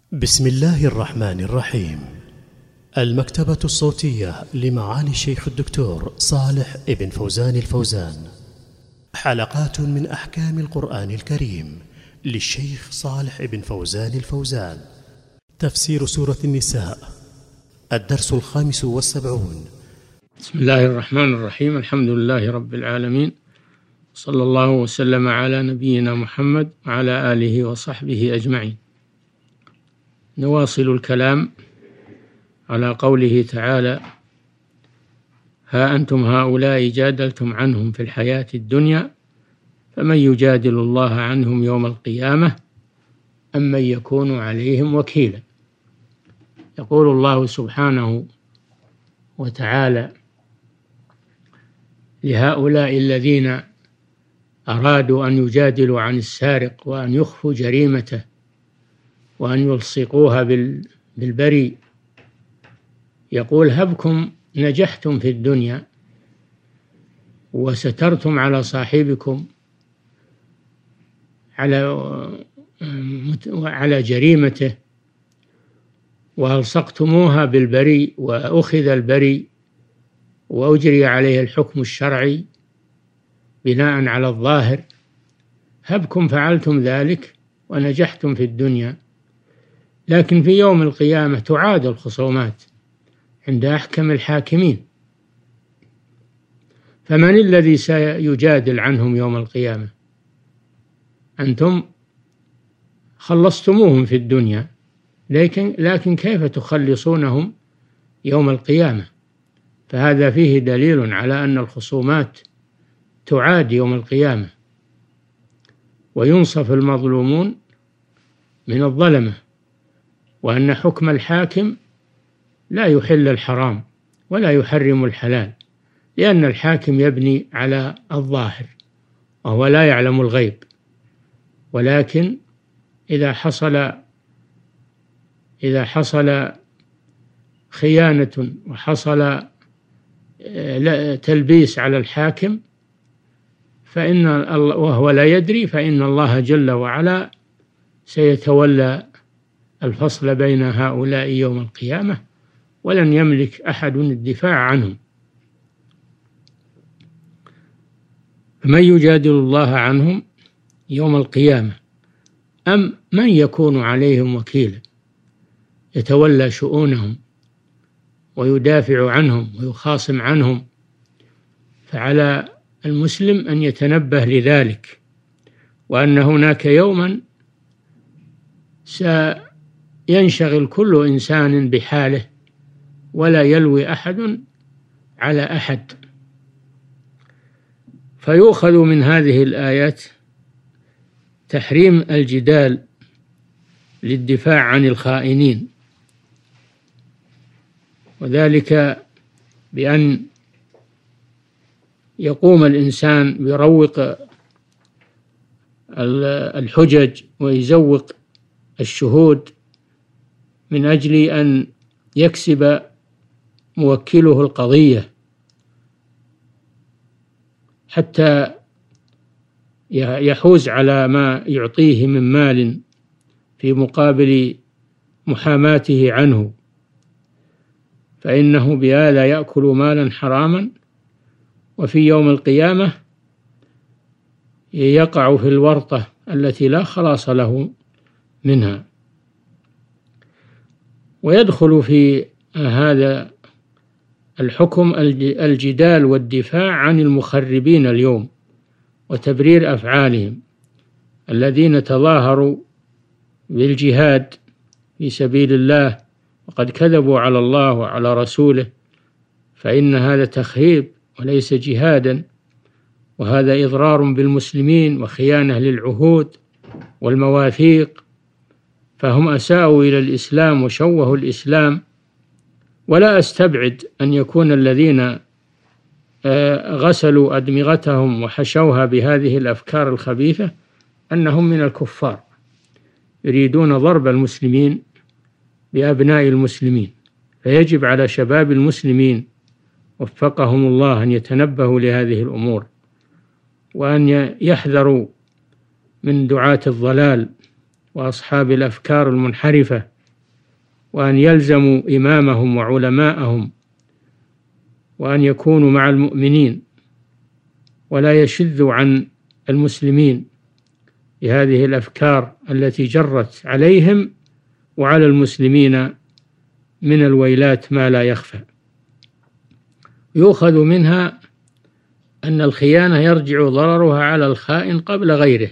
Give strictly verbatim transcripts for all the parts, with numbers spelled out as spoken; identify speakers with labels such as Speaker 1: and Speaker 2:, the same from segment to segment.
Speaker 1: بسم الله الرحمن الرحيم. المكتبة الصوتية لمعالي الشيخ الدكتور صالح ابن فوزان الفوزان، حلقات من أحكام القرآن الكريم للشيخ صالح ابن فوزان الفوزان. تفسير سورة النساء، الدرس الخامس والسبعون.
Speaker 2: بسم الله الرحمن الرحيم. الحمد لله رب العالمين، صلى الله وسلم على نبينا محمد وعلى آله وصحبه أجمعين. نواصل الكلام على قوله تعالى: ها أنتم هؤلاء جادلتم عنهم في الحياة الدنيا فمن يجادل الله عنهم يوم القيامة أم من يكون عليهم وكيلا. يقول الله سبحانه وتعالى لهؤلاء الذين أرادوا أن يجادلوا عن السارق وأن يخفوا جريمته وأن يلصقوها بالبريء، يقول: هبكم نجحتم في الدنيا وسترتم على صاحبكم على على جريمته وألصقتموها بالبريء وأخذ البريء وأجري عليه الحكم الشرعي بناء على الظاهر. هبكم فعلتم ذلك ونجحتم في الدنيا، لكن في يوم القيامة تعاد الخصومات عند أحكم الحاكمين، فمن الذي سيجادل عنهم يوم القيامة؟ أنتم خلصتموهم في الدنيا، لكن لكن كيف تخلصونهم يوم القيامة؟ فهذا فيه دليل على أن الخصومات تعاد يوم القيامة، وينصف المظلومون من الظلمة، وأن حكم الحاكم لا يحل الحرام ولا يحرم الحلال، لأن الحاكم يبني على الظاهر وهو لا يعلم الغيب. ولكن إذا حصل إذا حصل خيانة وحصل تلبيس على الحاكم فإن وهو لا يدري، فإن الله جل وعلا سيتولى الفصل بين هؤلاء يوم القيامة، ولن يملك أحد الدفاع عنهم. من يجادل الله عنهم يوم القيامة أم من يكون عليهم وكيلا، يتولى شؤونهم ويدافع عنهم ويخاصم عنهم. فعلى المسلم أن يتنبه لذلك، وأن هناك يوما سينشغل كل إنسان بحاله ولا يلوي أحد على أحد. فيؤخذ من هذه الآيات تحريم الجدال للدفاع عن الخائنين، وذلك بأن يقوم الإنسان بيروق الحجج ويزوق الشهود من أجل أن يكسب موكله القضية، حتى يحوز على ما يعطيه من مال في مقابل محاماته عنه، فإنه بهذا يأكل مالا حراما، وفي يوم القيامة يقع في الورطة التي لا خلاص له منها. ويدخل في هذا الحكم الجدال والدفاع عن المخربين اليوم وتبرير أفعالهم، الذين تظاهروا بالجهاد في سبيل الله وقد كذبوا على الله وعلى رسوله، فإن هذا تخريب وليس جهادا، وهذا إضرار بالمسلمين وخيانة للعهود والمواثيق. فهم أساءوا إلى الإسلام وشوهوا الإسلام، ولا أستبعد أن يكون الذين غسلوا أدمغتهم وحشوها بهذه الأفكار الخبيثة أنهم من الكفار يريدون ضرب المسلمين بأبناء المسلمين. فيجب على شباب المسلمين وفقهم الله أن يتنبهوا لهذه الأمور، وأن يحذروا من دعاة الضلال وأصحاب الأفكار المنحرفة وأن يلزموا إمامهم وعلماءهم، وأن يكونوا مع المؤمنين ولا يشذوا عن المسلمين بهذه الأفكار التي جرت عليهم وعلى المسلمين من الويلات ما لا يخفى. يؤخذ منها أن الخيانة يرجع ضررها على الخائن قبل غيره،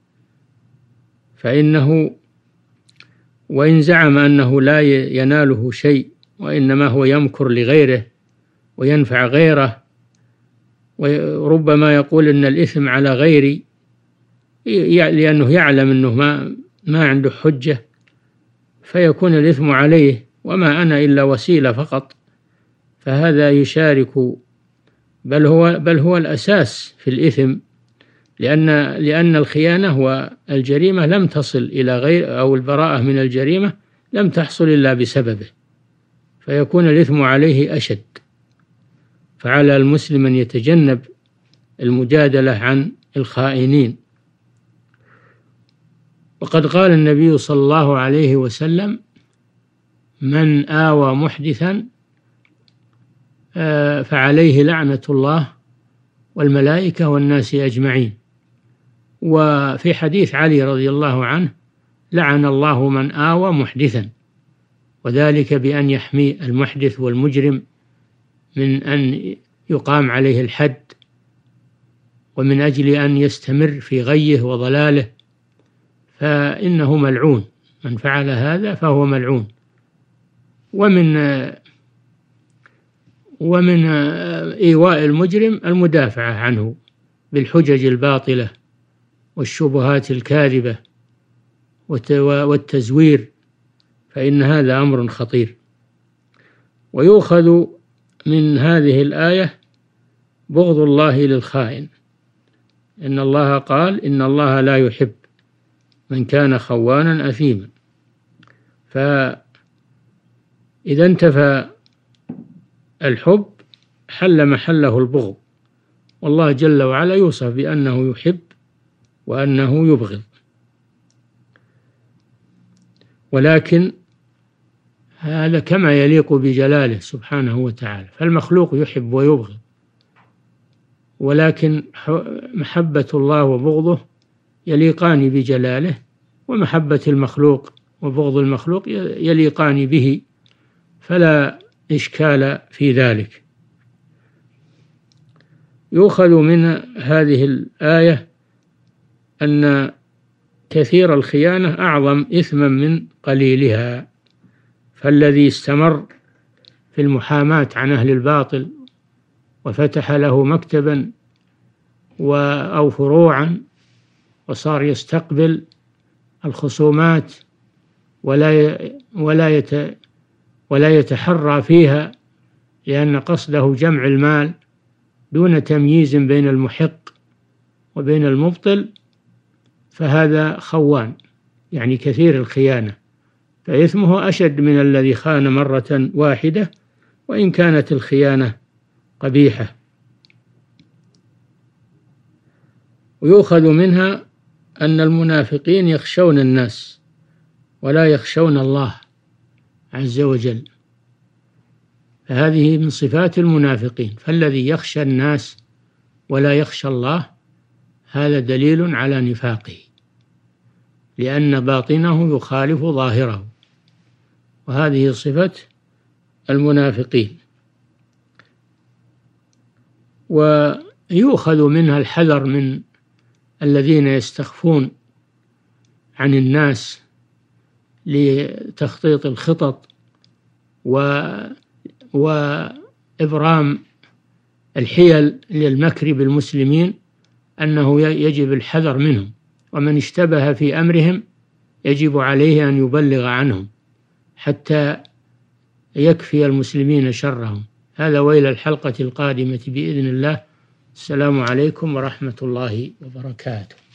Speaker 2: فإنه وإن زعم أنه لا يناله شيء وإنما هو يمكر لغيره وينفع غيره، وربما يقول إن الإثم على غيري لأنه يعلم أنه ما ما عنده حجة، فيكون الإثم عليه وما أنا إلا وسيلة فقط، فهذا يشارك بل هو بل هو الأساس في الإثم، لأن لأن الخيانة والجريمة لم تصل إلى غير أو البراءة من الجريمة لم تحصل إلا بسببه، فيكون الإثم عليه أشد. فعلى المسلم أن يتجنب المجادلة عن الخائنين. وقد قال النبي صلى الله عليه وسلم: من آوى محدثا فعليه لعنة الله والملائكة والناس أجمعين. وفي حديث علي رضي الله عنه: لعن الله من آوى محدثا، وذلك بأن يحمي المحدث والمجرم من أن يقام عليه الحد، ومن أجل أن يستمر في غيه وضلاله، فإنه ملعون، من فعل هذا فهو ملعون. ومن ومن إيواء المجرم المدافعة عنه بالحجج الباطلة والشبهات الكاذبة والتزوير، فإن هذا أمر خطير. ويؤخذ من هذه الآية بغض الله للخائن، إن الله قال: إن الله لا يحب من كان خوانا أثيما. فإذا انتفى الحب حل محله البغض، والله جل وعلا يوصف بأنه يحب وأنه يبغض، ولكن هذا كما يليق بجلاله سبحانه وتعالى، فالمخلوق يحب ويبغض، ولكن محبة الله وبغضه يليقان بجلاله، ومحبة المخلوق وبغض المخلوق يليقان به، فلا إشكال في ذلك. يؤخذ من هذه الآية أن كثير الخيانة أعظم إثما من قليلها، فالذي استمر في المحاماة عن أهل الباطل وفتح له مكتبا أو فروعا وصار يستقبل الخصومات ولا ولا ولا يتحرى فيها، لأن قصده جمع المال دون تمييز بين المحق وبين المبطل، فهذا خوان، يعني كثير الخيانة، فإثمه أشد من الذي خان مرة واحدة وإن كانت الخيانة قبيحة. ويؤخذ منها أن المنافقين يخشون الناس ولا يخشون الله عز وجل، فهذه من صفات المنافقين. فالذي يخشى الناس ولا يخشى الله هذا دليل على نفاقه، لأن باطنه يخالف ظاهره، وهذه صفة المنافقين. ويؤخذ منها الحذر من الذين يستخفون عن الناس لتخطيط الخطط وإبرام الحيل للمكر بالمسلمين، أنه يجب الحذر منهم، ومن اشتبه في أمرهم يجب عليه أن يبلغ عنهم حتى يكفي المسلمين شرهم. هذا وإلى الحلقة القادمة بإذن الله. السلام عليكم ورحمة الله وبركاته.